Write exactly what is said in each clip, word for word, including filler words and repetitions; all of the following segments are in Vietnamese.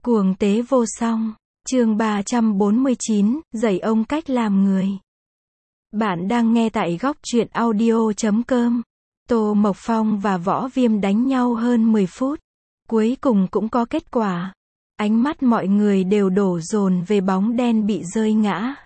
Cuồng tế vô song. Chương ba trăm bốn mươi chín, dạy ông cách làm người. Bạn đang nghe tại góc truyện audio chấm com. Tô Mộc Phong và Võ Viêm đánh nhau hơn mười phút. Cuối cùng cũng có kết quả. Ánh mắt mọi người đều đổ dồn về bóng đen bị rơi ngã.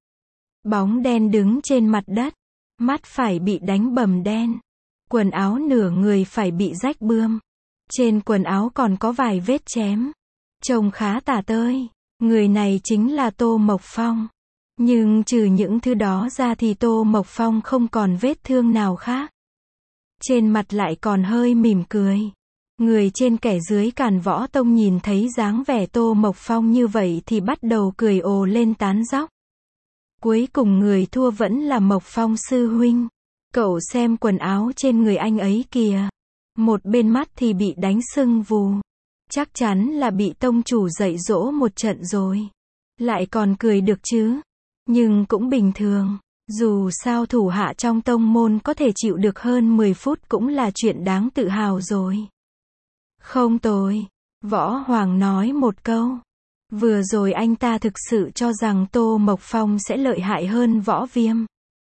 Bóng đen đứng trên mặt đất. Mắt phải bị đánh bầm đen. Quần áo nửa người phải bị rách bươm. Trên quần áo còn có vài vết chém. Trông khá tả tơi. Người này chính là Tô Mộc Phong. Nhưng trừ những thứ đó ra thì Tô Mộc Phong không còn vết thương nào khác. Trên mặt lại còn hơi mỉm cười. Người trên kẻ dưới Càn Võ Tông nhìn thấy dáng vẻ Tô Mộc Phong như vậy thì bắt đầu cười ồ lên tán dóc. Cuối cùng người thua vẫn là Mộc Phong sư huynh. Cậu xem quần áo trên người anh ấy kìa. Một bên mắt thì bị đánh sưng vù. Chắc chắn là bị tông chủ dạy dỗ một trận rồi. Lại còn cười được chứ. Nhưng cũng bình thường. Dù sao thủ hạ trong tông môn có thể chịu được hơn mười phút cũng là chuyện đáng tự hào rồi. Không tồi. Võ Hoàng nói một câu. Vừa rồi anh ta thực sự cho rằng Tô Mộc Phong sẽ lợi hại hơn Võ Viêm.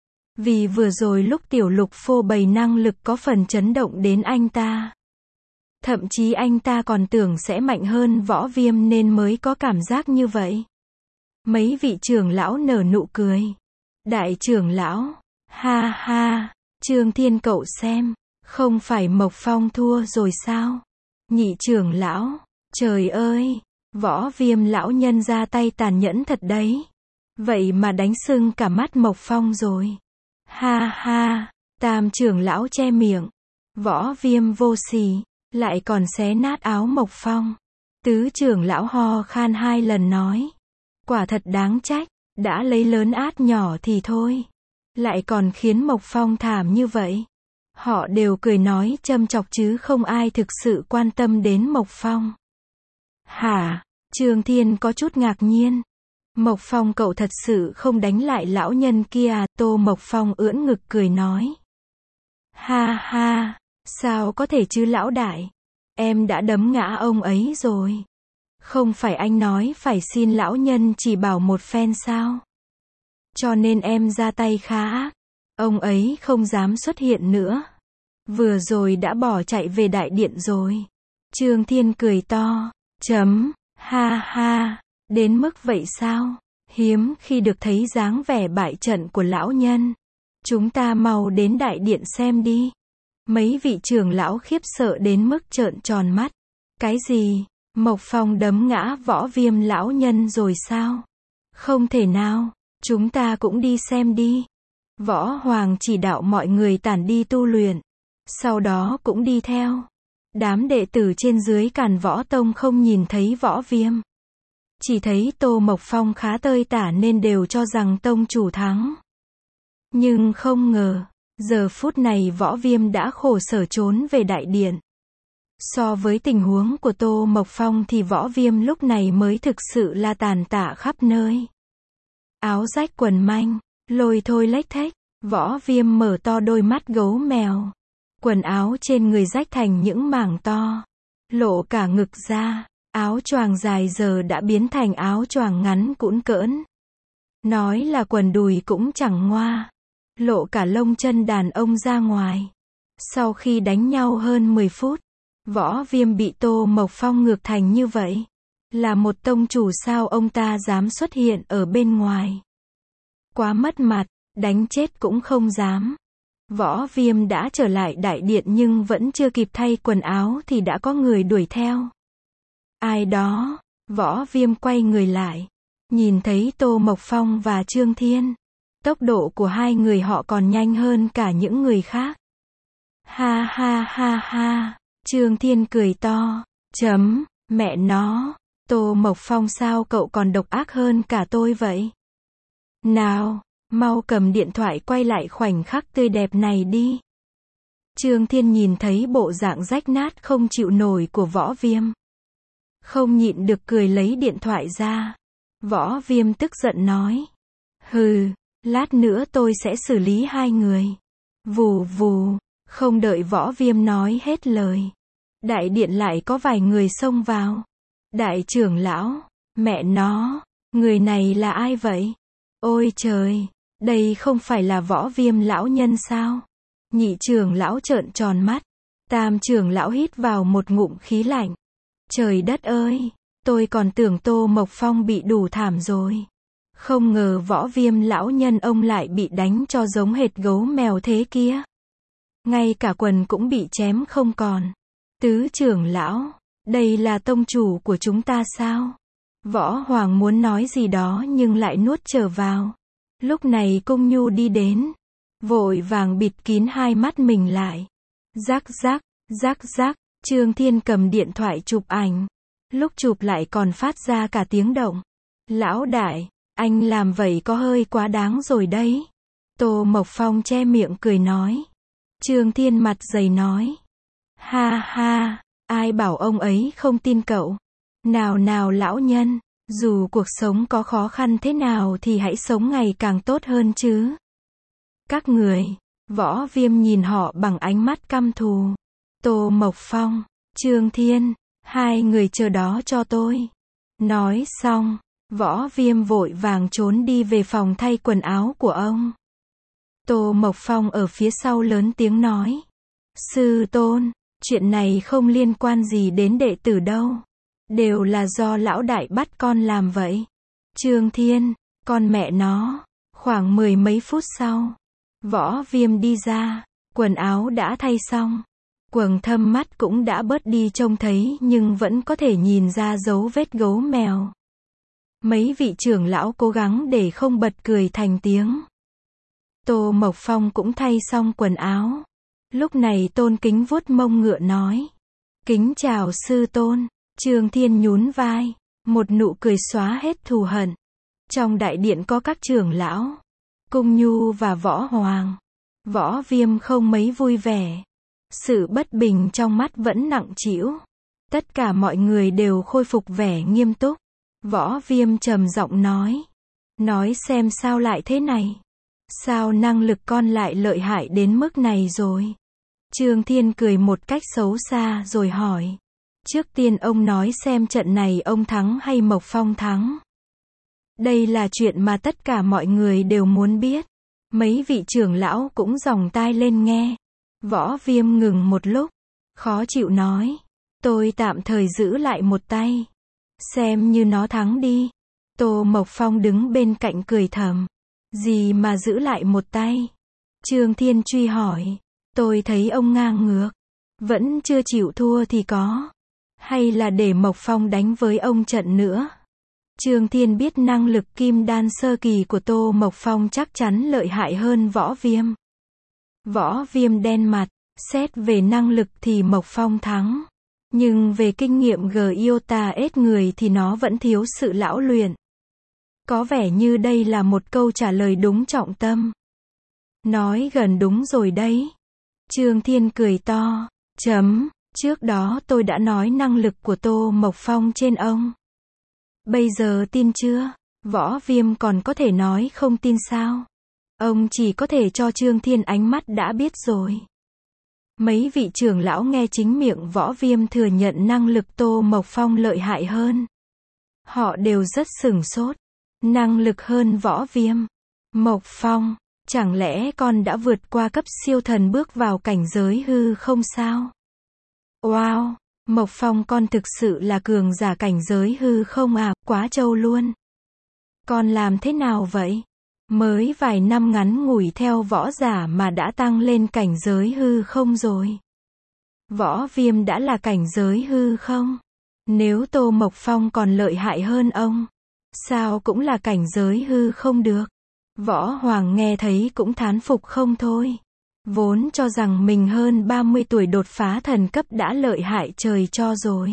Vì vừa rồi lúc Tiểu Lục phô bày năng lực có phần chấn động đến anh ta. Thậm chí anh ta còn tưởng sẽ mạnh hơn Võ Viêm nên mới có cảm giác như vậy. Mấy vị trưởng lão nở nụ cười. Đại trưởng lão, ha ha, Trương Thiên cậu xem, không phải Mộc Phong thua rồi sao? Nhị trưởng lão, trời ơi, Võ Viêm lão nhân ra tay tàn nhẫn thật đấy. Vậy mà đánh sưng cả mắt Mộc Phong rồi. Ha ha, Tam trưởng lão che miệng. Võ Viêm vô sỉ, lại còn xé nát áo Mộc Phong. Tứ trưởng lão ho khan hai lần nói. Quả thật đáng trách, đã lấy lớn át nhỏ thì thôi. Lại còn khiến Mộc Phong thảm như vậy. Họ đều cười nói châm chọc chứ không ai thực sự quan tâm đến Mộc Phong. Hả? Trương Thiên có chút ngạc nhiên. Mộc Phong cậu thật sự không đánh lại lão nhân kia à? Tô Mộc Phong ưỡn ngực cười nói. Ha ha, sao có thể chứ lão đại? Em đã đấm ngã ông ấy rồi. Không phải anh nói phải xin lão nhân chỉ bảo một phen sao? Cho nên em ra tay khá ác. Ông ấy không dám xuất hiện nữa. Vừa rồi đã bỏ chạy về đại điện rồi. Trương Thiên cười to. Chấm, ha ha, đến mức vậy sao? Hiếm khi được thấy dáng vẻ bại trận của lão nhân. Chúng ta mau đến đại điện xem đi. Mấy vị trưởng lão khiếp sợ đến mức trợn tròn mắt. Cái gì? Mộc Phong đấm ngã Võ Viêm lão nhân rồi sao? Không thể nào, chúng ta cũng đi xem đi. Võ Hoàng chỉ đạo mọi người tản đi tu luyện. Sau đó cũng đi theo. Đám đệ tử trên dưới Càn Võ Tông không nhìn thấy Võ Viêm. Chỉ thấy Tô Mộc Phong khá tơi tả nên đều cho rằng tông chủ thắng. Nhưng không ngờ, giờ phút này Võ Viêm đã khổ sở trốn về đại điện. So với tình huống của Tô Mộc Phong thì Võ Viêm lúc này mới thực sự là tàn tạ khắp nơi. Áo rách quần manh, lôi thôi lếch thếch, Võ Viêm mở to đôi mắt gấu mèo. Quần áo trên người rách thành những mảng to, lộ cả ngực ra, áo choàng dài giờ đã biến thành áo choàng ngắn cũn cỡn. Nói là quần đùi cũng chẳng ngoa, lộ cả lông chân đàn ông ra ngoài. Sau khi đánh nhau hơn mười phút, Võ Viêm bị Tô Mộc Phong ngược thành như vậy. Là một tông chủ sao ông ta dám xuất hiện ở bên ngoài. Quá mất mặt, đánh chết cũng không dám. Võ Viêm đã trở lại đại điện nhưng vẫn chưa kịp thay quần áo thì đã có người đuổi theo. Ai đó? Võ Viêm quay người lại. Nhìn thấy Tô Mộc Phong và Trương Thiên. Tốc độ của hai người họ còn nhanh hơn cả những người khác. Ha ha ha ha. Trương Thiên cười to. Chấm, mẹ nó. Tô Mộc Phong sao cậu còn độc ác hơn cả tôi vậy? Nào, mau cầm điện thoại quay lại khoảnh khắc tươi đẹp này đi. Trương Thiên nhìn thấy bộ dạng rách nát không chịu nổi của Võ Viêm. Không nhịn được cười lấy điện thoại ra. Võ Viêm tức giận nói. Hừ, lát nữa tôi sẽ xử lý hai người. Vù vù, không đợi Võ Viêm nói hết lời. Đại điện lại có vài người xông vào. Đại trưởng lão, mẹ nó, người này là ai vậy? Ôi trời, đây không phải là Võ Viêm lão nhân sao? Nhị trưởng lão trợn tròn mắt. Tam trưởng lão hít vào một ngụm khí lạnh. Trời đất ơi, tôi còn tưởng Tô Mộc Phong bị đủ thảm rồi. Không ngờ Võ Viêm lão nhân ông lại bị đánh cho giống hệt gấu mèo thế kia. Ngay cả quần cũng bị chém không còn. Tứ trưởng lão, đây là tông chủ của chúng ta sao? Võ Hoàng muốn nói gì đó nhưng lại nuốt trở vào. Lúc này Cung Nhu đi đến, vội vàng bịt kín hai mắt mình lại. Rắc rắc, rắc rắc, Trương Thiên cầm điện thoại chụp ảnh. Lúc chụp lại còn phát ra cả tiếng động. Lão đại, anh làm vậy có hơi quá đáng rồi đấy. Tô Mộc Phong che miệng cười nói. Trương Thiên mặt dày nói. Ha ha, ai bảo ông ấy không tin cậu. Nào nào lão nhân, dù cuộc sống có khó khăn thế nào thì hãy sống ngày càng tốt hơn chứ. Các người, Võ Viêm nhìn họ bằng ánh mắt căm thù. Tô Mộc Phong, Trương Thiên, hai người chờ đó cho tôi. Nói xong, Võ Viêm vội vàng trốn đi về phòng thay quần áo của ông. Tô Mộc Phong ở phía sau lớn tiếng nói. Sư tôn, chuyện này không liên quan gì đến đệ tử đâu. Đều là do lão đại bắt con làm vậy. Trương Thiên, con mẹ nó. Khoảng mười mấy phút sau, Võ Viêm đi ra, quần áo đã thay xong. Quầng thâm mắt cũng đã bớt đi trông thấy nhưng vẫn có thể nhìn ra dấu vết gấu mèo. Mấy vị trưởng lão cố gắng để không bật cười thành tiếng. Tô Mộc Phong cũng thay xong quần áo. Lúc này tôn kính vuốt mông ngựa nói. Kính chào sư tôn. Trương Thiên nhún vai, một nụ cười xóa hết thù hận. Trong đại điện có các trưởng lão, Cung Nhu và Võ Hoàng. Võ Viêm không mấy vui vẻ. Sự bất bình trong mắt vẫn nặng trĩu. Tất cả mọi người đều khôi phục vẻ nghiêm túc. Võ Viêm trầm giọng nói. Nói xem sao lại thế này. Sao năng lực con lại lợi hại đến mức này rồi? Trương Thiên cười một cách xấu xa rồi hỏi. Trước tiên ông nói xem trận này ông thắng hay Mộc Phong thắng. Đây là chuyện mà tất cả mọi người đều muốn biết. Mấy vị trưởng lão cũng dòng tai lên nghe. Võ Viêm ngừng một lúc, khó chịu nói. Tôi tạm thời giữ lại một tay. Xem như nó thắng đi. Tô Mộc Phong đứng bên cạnh cười thầm. Gì mà giữ lại một tay? Trương Thiên truy hỏi. Tôi thấy ông ngang ngược. Vẫn chưa chịu thua thì có. Hay là để Mộc Phong đánh với ông trận nữa? Trương Thiên biết năng lực kim đan sơ kỳ của Tô Mộc Phong chắc chắn lợi hại hơn Võ Viêm. Võ Viêm đen mặt, xét về năng lực thì Mộc Phong thắng. Nhưng về kinh nghiệm Giota ết người thì nó vẫn thiếu sự lão luyện. Có vẻ như đây là một câu trả lời đúng trọng tâm. Nói gần đúng rồi đấy. Trương Thiên cười to. Chấm. Trước đó tôi đã nói năng lực của Tô Mộc Phong trên ông. Bây giờ tin chưa? Võ Viêm còn có thể nói không tin sao? Ông chỉ có thể cho Trương Thiên ánh mắt đã biết rồi. Mấy vị trưởng lão nghe chính miệng Võ Viêm thừa nhận năng lực Tô Mộc Phong lợi hại hơn. Họ đều rất sửng sốt. Năng lực hơn Võ Viêm. Mộc Phong, chẳng lẽ con đã vượt qua cấp siêu thần bước vào cảnh giới hư không sao? Wow, Mộc Phong con thực sự là cường giả cảnh giới hư không à, quá trâu luôn. Con làm thế nào vậy? Mới vài năm ngắn ngủi theo võ giả mà đã tăng lên cảnh giới hư không rồi. Võ Viêm đã là cảnh giới hư không? Nếu Tô Mộc Phong còn lợi hại hơn ông, sao cũng là cảnh giới hư không được? Võ Hoàng nghe thấy cũng thán phục không thôi. Vốn cho rằng mình hơn ba mươi tuổi đột phá thần cấp đã lợi hại trời cho rồi.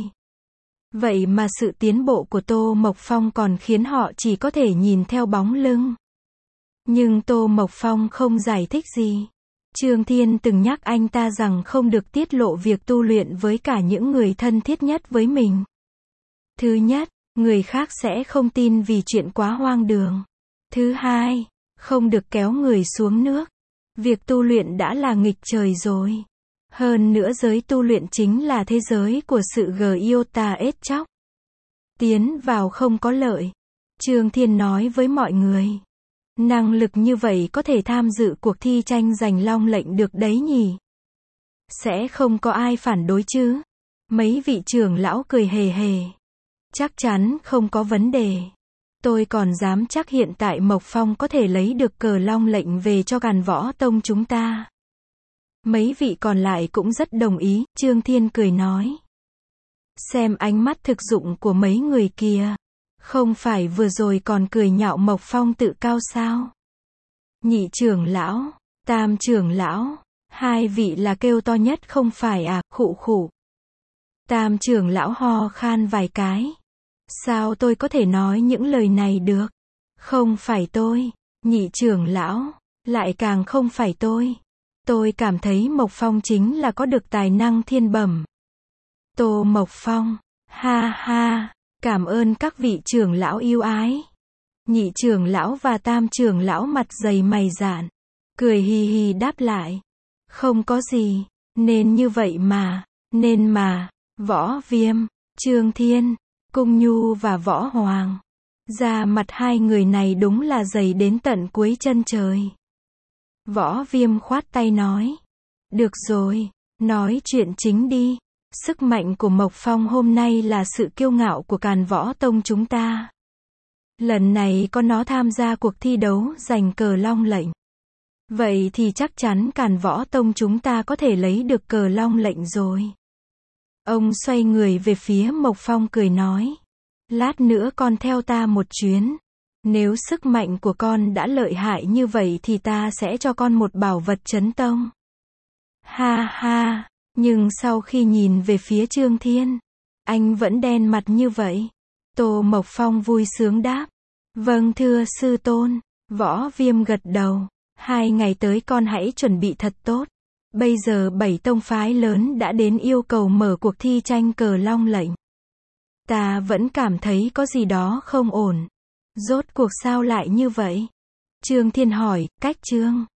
Vậy mà sự tiến bộ của Tô Mộc Phong còn khiến họ chỉ có thể nhìn theo bóng lưng. Nhưng Tô Mộc Phong không giải thích gì. Trương Thiên từng nhắc anh ta rằng không được tiết lộ việc tu luyện với cả những người thân thiết nhất với mình. Thứ nhất, người khác sẽ không tin vì chuyện quá hoang đường. Thứ hai, không được kéo người xuống nước. Việc tu luyện đã là nghịch trời rồi. Hơn nữa giới tu luyện chính là thế giới của sự Giota ết chóc. Tiến vào không có lợi. Trương Thiên nói với mọi người. Năng lực như vậy có thể tham dự cuộc thi tranh giành long lệnh được đấy nhỉ? Sẽ không có ai phản đối chứ? Mấy vị trưởng lão cười hề hề. Chắc chắn không có vấn đề. Tôi còn dám chắc hiện tại Mộc Phong có thể lấy được cờ long lệnh về cho Càn Võ Tông chúng ta. Mấy vị còn lại cũng rất đồng ý, Trương Thiên cười nói. Xem ánh mắt thực dụng của mấy người kia. Không phải vừa rồi còn cười nhạo Mộc Phong tự cao sao? Nhị trưởng lão, tam trưởng lão, hai vị là kêu to nhất không phải à, khụ khụ. Tam trưởng lão ho khan vài cái. Sao tôi có thể nói những lời này được? Không phải tôi. Nhị trưởng lão, lại càng không phải tôi. Tôi cảm thấy Mộc Phong chính là có được tài năng thiên bẩm. Tô Mộc Phong, ha ha, cảm ơn các vị trưởng lão yêu ái. Nhị trưởng lão và tam trưởng lão mặt dày mày dạn, cười hì hì đáp lại. Không có gì, nên như vậy mà, nên mà, Võ Viêm, Trương Thiên, Cung Nhu và Võ Hoàng. Da mặt hai người này đúng là dày đến tận cuối chân trời. Võ Viêm khoát tay nói. Được rồi, nói chuyện chính đi. Sức mạnh của Mộc Phong hôm nay là sự kiêu ngạo của Càn Võ Tông chúng ta. Lần này có nó tham gia cuộc thi đấu giành cờ long lệnh. Vậy thì chắc chắn Càn Võ Tông chúng ta có thể lấy được cờ long lệnh rồi. Ông xoay người về phía Mộc Phong cười nói. Lát nữa con theo ta một chuyến. Nếu sức mạnh của con đã lợi hại như vậy thì ta sẽ cho con một bảo vật chấn tông. Ha ha, nhưng sau khi nhìn về phía Trương Thiên, anh vẫn đen mặt như vậy. Tô Mộc Phong vui sướng đáp. Vâng thưa sư tôn. Võ Viêm gật đầu. Hai ngày tới con hãy chuẩn bị thật tốt. Bây giờ bảy tông phái lớn đã đến yêu cầu mở cuộc thi tranh cờ long lệnh. Ta vẫn cảm thấy có gì đó không ổn. Rốt cuộc sao lại như vậy? Trương Thiên hỏi, cách Trương